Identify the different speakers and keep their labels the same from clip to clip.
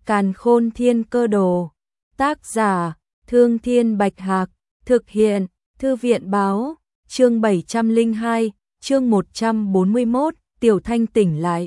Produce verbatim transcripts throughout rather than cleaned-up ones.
Speaker 1: Càn Khôn Thiên Cơ Đồ. Tác giả: Thương Thiên Bạch Hạc. Thực hiện: Thư viện báo. Chương bảy trăm lẻ hai, chương một trăm bốn mươi mốt, Tiểu Thanh tỉnh lại.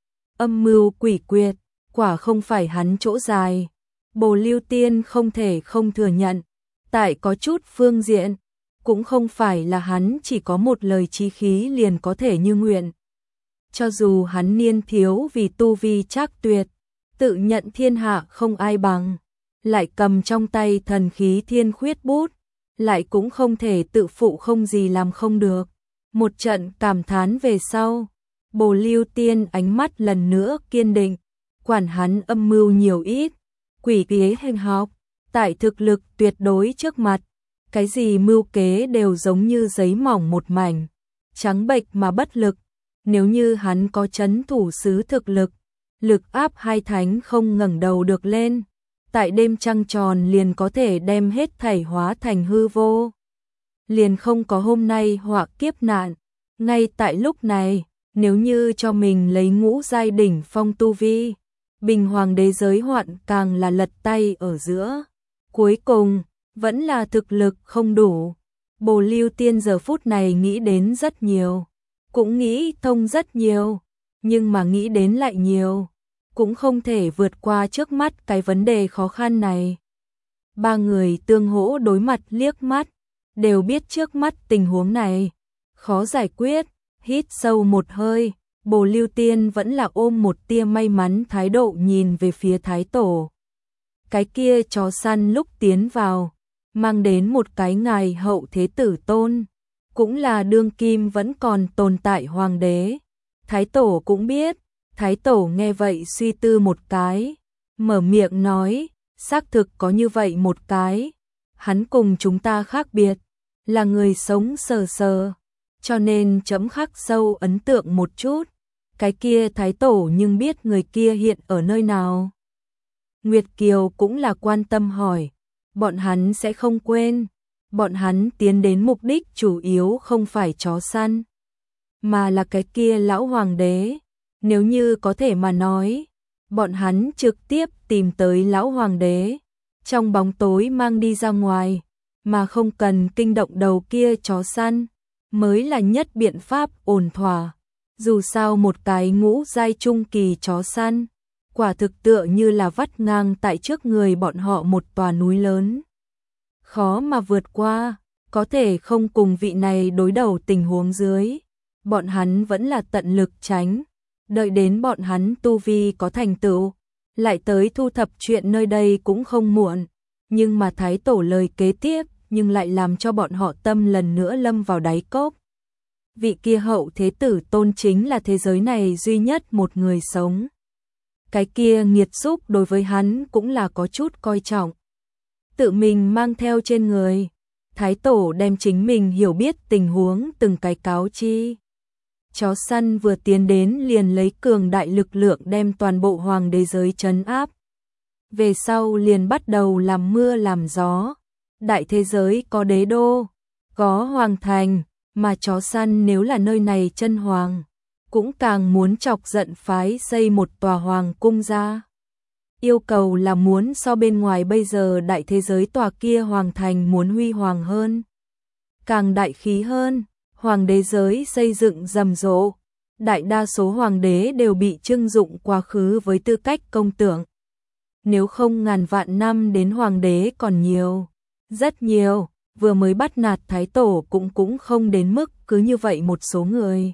Speaker 1: Âm mưu quỷ quyệt, quả không phải hắn chỗ dài. Bồ Lưu Tiên không thể không thừa nhận, tại có chút phương diện, cũng không phải là hắn chỉ có một lời chí khí liền có thể như nguyện. Cho dù hắn niên thiếu vì tu vi trác tuyệt, tự nhận thiên hạ không ai bằng, lại cầm trong tay thần khí thiên khuyết bút, lại cũng không thể tự phụ không gì làm không được. Một trận cảm thán về sau, Bồ Lưu Tiên ánh mắt lần nữa kiên định, quản hắn âm mưu nhiều ít, quỷ kế hình học, tại thực lực tuyệt đối trước mặt, cái gì mưu kế đều giống như giấy mỏng một mảnh, trắng bệch mà bất lực. Nếu như hắn có chấn thủ sứ thực lực, lực áp hai thánh không ngẩng đầu được lên, tại đêm trăng tròn liền có thể đem hết thảy hóa thành hư vô. Liền không có hôm nay họa kiếp nạn. Ngay tại lúc này, nếu như cho mình lấy ngũ giai đỉnh phong tu vi, bình hoàng đế giới hoạn càng là lật tay ở giữa. Cuối cùng, vẫn là thực lực không đủ. Bồ Lưu Tiên giờ phút này nghĩ đến rất nhiều, cũng nghĩ thông rất nhiều, nhưng mà nghĩ đến lại nhiều, cũng không thể vượt qua trước mắt cái vấn đề khó khăn này. Ba người tương hỗ đối mặt liếc mắt, đều biết trước mắt tình huống này khó giải quyết. Hít sâu một hơi, Bồ Lưu Tiên vẫn là ôm một tia may mắn thái độ nhìn về phía Thái Tổ. Cái kia chó săn lúc tiến vào, mang đến một cái ngài hậu thế tử tôn, cũng là đương kim vẫn còn tồn tại hoàng đế. Thái Tổ cũng biết. Thái Tổ nghe vậy suy tư một cái, mở miệng nói, xác thực có như vậy một cái. Hắn cùng chúng ta khác biệt, là người sống sờ sờ, cho nên chấm khắc sâu ấn tượng một chút. Cái kia Thái Tổ nhưng biết người kia hiện ở nơi nào. Nguyệt Kiều cũng là quan tâm hỏi, bọn hắn sẽ không quên, bọn hắn tiến đến mục đích chủ yếu không phải chó săn, mà là cái kia lão hoàng đế. Nếu như có thể mà nói, bọn hắn trực tiếp tìm tới lão hoàng đế, trong bóng tối mang đi ra ngoài, mà không cần kinh động đầu kia chó săn, mới là nhất biện pháp ổn thỏa. Dù sao một cái ngũ giai trung kỳ chó săn, quả thực tựa như là vắt ngang tại trước người bọn họ một tòa núi lớn. Khó mà vượt qua, có thể không cùng vị này đối đầu tình huống dưới, bọn hắn vẫn là tận lực tránh. Đợi đến bọn hắn tu vi có thành tựu, lại tới thu thập chuyện nơi đây cũng không muộn. Nhưng mà Thái Tổ lời kế tiếp, nhưng lại làm cho bọn họ tâm lần nữa lâm vào đáy cốc. Vị kia hậu thế tử tôn chính là thế giới này duy nhất một người sống. Cái kia nghiệt xúc đối với hắn cũng là có chút coi trọng. Tự mình mang theo trên người, Thái Tổ đem chính mình hiểu biết tình huống từng cái cáo chi. Chó săn vừa tiến đến liền lấy cường đại lực lượng đem toàn bộ hoàng đế giới trấn áp. Về sau liền bắt đầu làm mưa làm gió. Đại thế giới có đế đô, có hoàng thành, mà chó săn nếu là nơi này chân hoàng, cũng càng muốn chọc giận phái xây một tòa hoàng cung ra. Yêu cầu là muốn so bên ngoài bây giờ đại thế giới tòa kia hoàng thành muốn huy hoàng hơn, càng đại khí hơn. Hoàng đế giới xây dựng rầm rộ, đại đa số hoàng đế đều bị trưng dụng quá khứ với tư cách công tượng. Nếu không ngàn vạn năm đến hoàng đế còn nhiều, rất nhiều, vừa mới bắt nạt Thái Tổ cũng cũng không đến mức cứ như vậy một số người.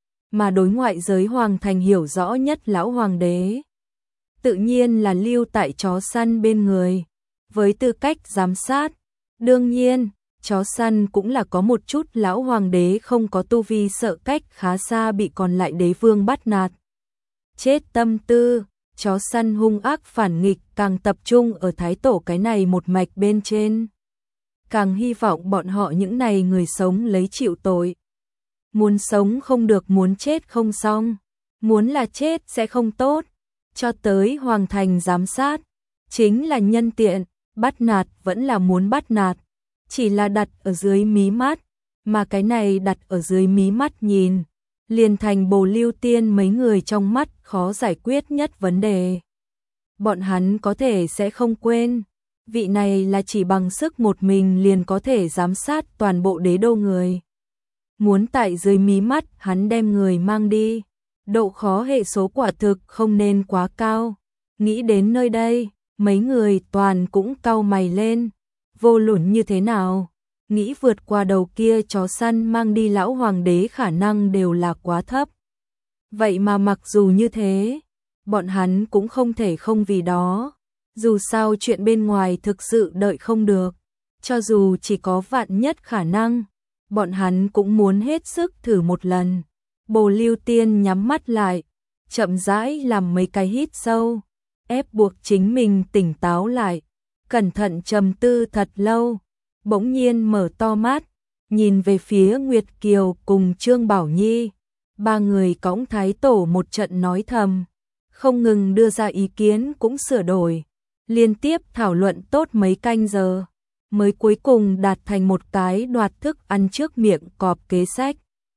Speaker 1: Mà đối ngoại giới hoàng thành hiểu rõ nhất lão hoàng đế, tự nhiên là lưu tại chó săn bên người, với tư cách giám sát. Đương nhiên, chó săn cũng là có một chút lão hoàng đế không có tu vi sợ cách khá xa bị còn lại đế vương bắt nạt. Chết tâm tư, chó săn hung ác phản nghịch càng tập trung ở Thái Tổ cái này một mạch bên trên. Càng hy vọng bọn họ những này người sống lấy chịu tội. Muốn sống không được, muốn chết không xong, muốn là chết sẽ không tốt. Cho tới hoàng thành giám sát, chính là nhân tiện, bắt nạt vẫn là muốn bắt nạt. Chỉ là đặt ở dưới mí mắt, mà cái này đặt ở dưới mí mắt nhìn, liền thành Bồ Lưu Tiên mấy người trong mắt khó giải quyết nhất vấn đề. bọn hắn có thể sẽ không quên. Vị này là chỉ bằng sức một mình liền có thể giám sát toàn bộ đế đô người. Muốn tại dưới mí mắt hắn đem người mang đi, độ khó hệ số quả thực không nên quá cao. Nghĩ đến nơi đây, mấy người toàn cũng cau mày lên. Vô luận như thế nào, nghĩ vượt qua đầu kia chó săn mang đi lão hoàng đế khả năng đều là quá thấp. Vậy mà mặc dù như thế, bọn hắn cũng không thể không vì đó. Dù sao chuyện bên ngoài thực sự đợi không được, cho dù chỉ có vạn nhất khả năng, bọn hắn cũng muốn hết sức thử một lần. Bồ Lưu Tiên nhắm mắt lại, chậm rãi làm mấy cái hít sâu, ép buộc chính mình tỉnh táo lại, cẩn thận trầm tư thật lâu, bỗng nhiên mở to mắt, nhìn về phía Nguyệt Kiều cùng Trương Bảo Nhi. Ba người cõng thái tổ một trận nói thầm, không ngừng đưa ra ý kiến cũng sửa đổi, liên tiếp thảo luận tốt mấy canh giờ, mới cuối cùng đạt thành một cái đoạt thức ăn trước miệng cọp kế sách.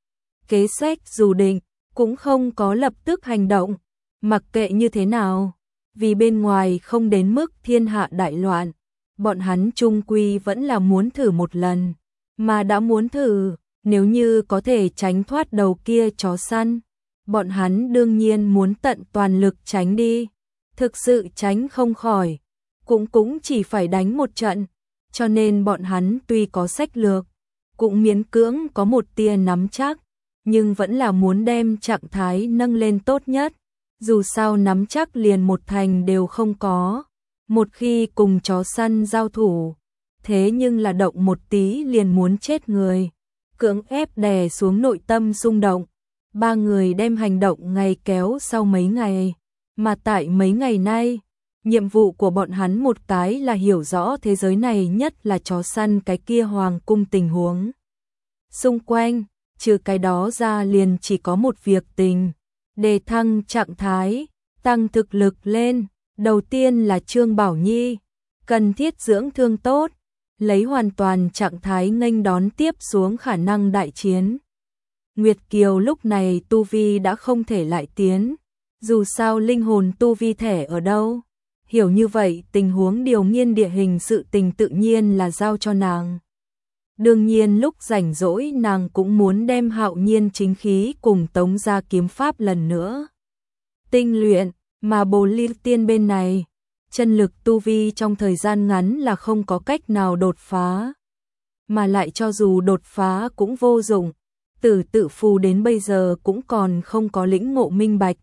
Speaker 1: Kế sách dù định, cũng không có lập tức hành động, mặc kệ như thế nào, vì bên ngoài không đến mức thiên hạ đại loạn, bọn hắn chung quy vẫn là muốn thử một lần, mà đã muốn thử, nếu như có thể tránh thoát đầu kia chó săn, bọn hắn đương nhiên muốn tận toàn lực tránh đi, thực sự tránh không khỏi, cũng cũng chỉ phải đánh một trận, cho nên bọn hắn tuy có sách lược, cũng miễn cưỡng có một tia nắm chắc, nhưng vẫn là muốn đem trạng thái nâng lên tốt nhất, dù sao nắm chắc liền một thành đều không có, một khi cùng chó săn giao thủ, thế nhưng là động một tí liền muốn chết người, cưỡng ép đè xuống nội tâm xung động, ba người đem hành động ngày kéo sau mấy ngày, mà tại mấy ngày nay, nhiệm vụ của bọn hắn một cái là hiểu rõ thế giới này nhất là chó săn cái kia hoàng cung tình huống. Xung quanh, trừ cái đó ra liền chỉ có một việc tình, đề thăng trạng thái, tăng thực lực lên, đầu tiên là Trương Bảo Nhi, cần thiết dưỡng thương tốt, lấy hoàn toàn trạng thái nghênh đón tiếp xuống khả năng đại chiến. Nguyệt Kiều lúc này tu vi đã không thể lại tiến, dù sao linh hồn tu vi thẻ ở đâu. Hiểu như vậy tình huống điều nghiên địa hình sự tình tự nhiên là giao cho nàng. Đương nhiên lúc rảnh rỗi nàng cũng muốn đem Hạo Nhiên chính khí cùng Tống gia kiếm pháp lần nữa tinh luyện, mà Bồ Ly Tiên bên này, chân lực tu vi trong thời gian ngắn là không có cách nào đột phá, mà lại cho dù đột phá cũng vô dụng, Tử Tự Phù đến bây giờ cũng còn không có lĩnh ngộ minh bạch.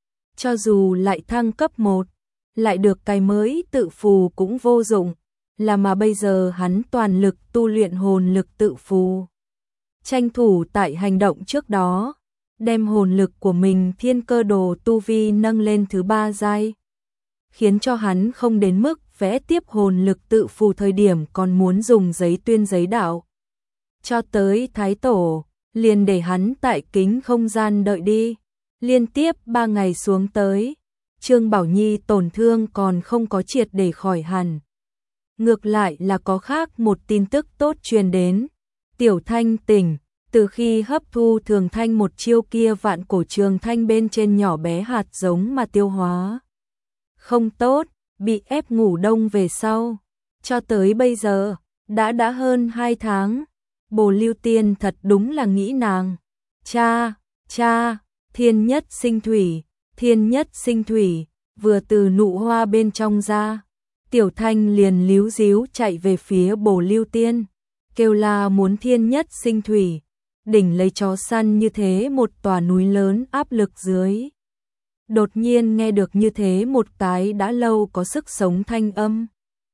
Speaker 1: Cho dù lại thăng cấp một, lại được cái mới tự phù cũng vô dụng, là mà bây giờ hắn toàn lực tu luyện hồn lực tự phù. Tranh thủ tại hành động trước đó, đem hồn lực của mình thiên cơ đồ tu vi nâng lên thứ ba giai, khiến cho hắn không đến mức vẽ tiếp hồn lực tự phù thời điểm còn muốn dùng giấy tuyên giấy đạo. Cho tới Thái Tổ, liền để hắn tại kính không gian đợi đi, liên tiếp ba ngày xuống tới. Trương Bảo Nhi tổn thương còn không có triệt để khỏi hẳn. Ngược lại là có khác một tin tức tốt truyền đến. Tiểu Thanh tỉnh, từ khi hấp thu Thường Thanh một chiêu kia vạn cổ trường thanh bên trên nhỏ bé hạt giống mà tiêu hóa. Không tốt, bị ép ngủ đông về sau. Cho tới bây giờ, đã đã hơn hai tháng. Bồ Lưu Tiên thật đúng là nghĩ nàng. Cha, cha, thiên nhất sinh thủy. Thiên nhất sinh thủy, vừa từ nụ hoa bên trong ra, Tiểu Thanh liền líu díu chạy về phía Bồ Lưu Tiên, kêu la muốn thiên nhất sinh thủy, đỉnh lấy chó săn như thế một tòa núi lớn áp lực dưới. Đột nhiên nghe được như thế một cái đã lâu có sức sống thanh âm.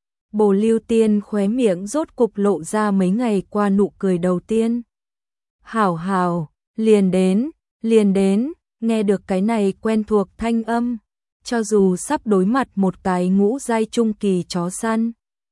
Speaker 1: Bồ Lưu Tiên khóe miệng rốt cục lộ ra mấy ngày qua nụ cười đầu tiên. Hảo hảo, liền đến, liền đến. Nghe được cái này quen thuộc thanh âm, cho dù sắp đối mặt một cái ngũ giai trung kỳ chó săn,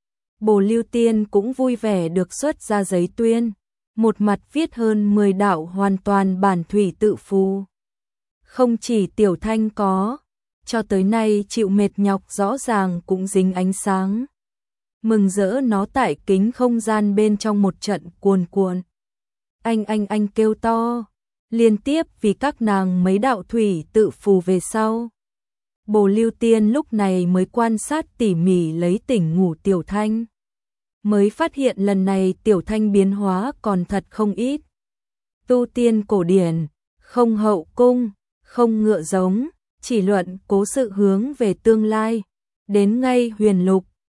Speaker 1: Bồ Lưu Tiên cũng vui vẻ được xuất ra giấy tuyên, một mặt viết hơn mười đạo hoàn toàn bản thủy tự phù. Không chỉ Tiểu Thanh có, cho tới nay chịu mệt nhọc rõ ràng cũng dính ánh sáng. Mừng rỡ nó tại kính không gian bên trong một trận cuồn cuộn. Anh anh anh kêu to. Liên tiếp vì các nàng mấy đạo thủy tự phù về sau. Bồ Lưu Tiên lúc này mới quan sát tỉ mỉ lấy tỉnh ngủ Tiểu Thanh. Mới phát hiện lần này Tiểu Thanh biến hóa còn thật không ít. Tu tiên cổ điển, không hậu cung, không ngựa giống, chỉ luận cố sự hướng về tương lai. Đến ngay huyền lục,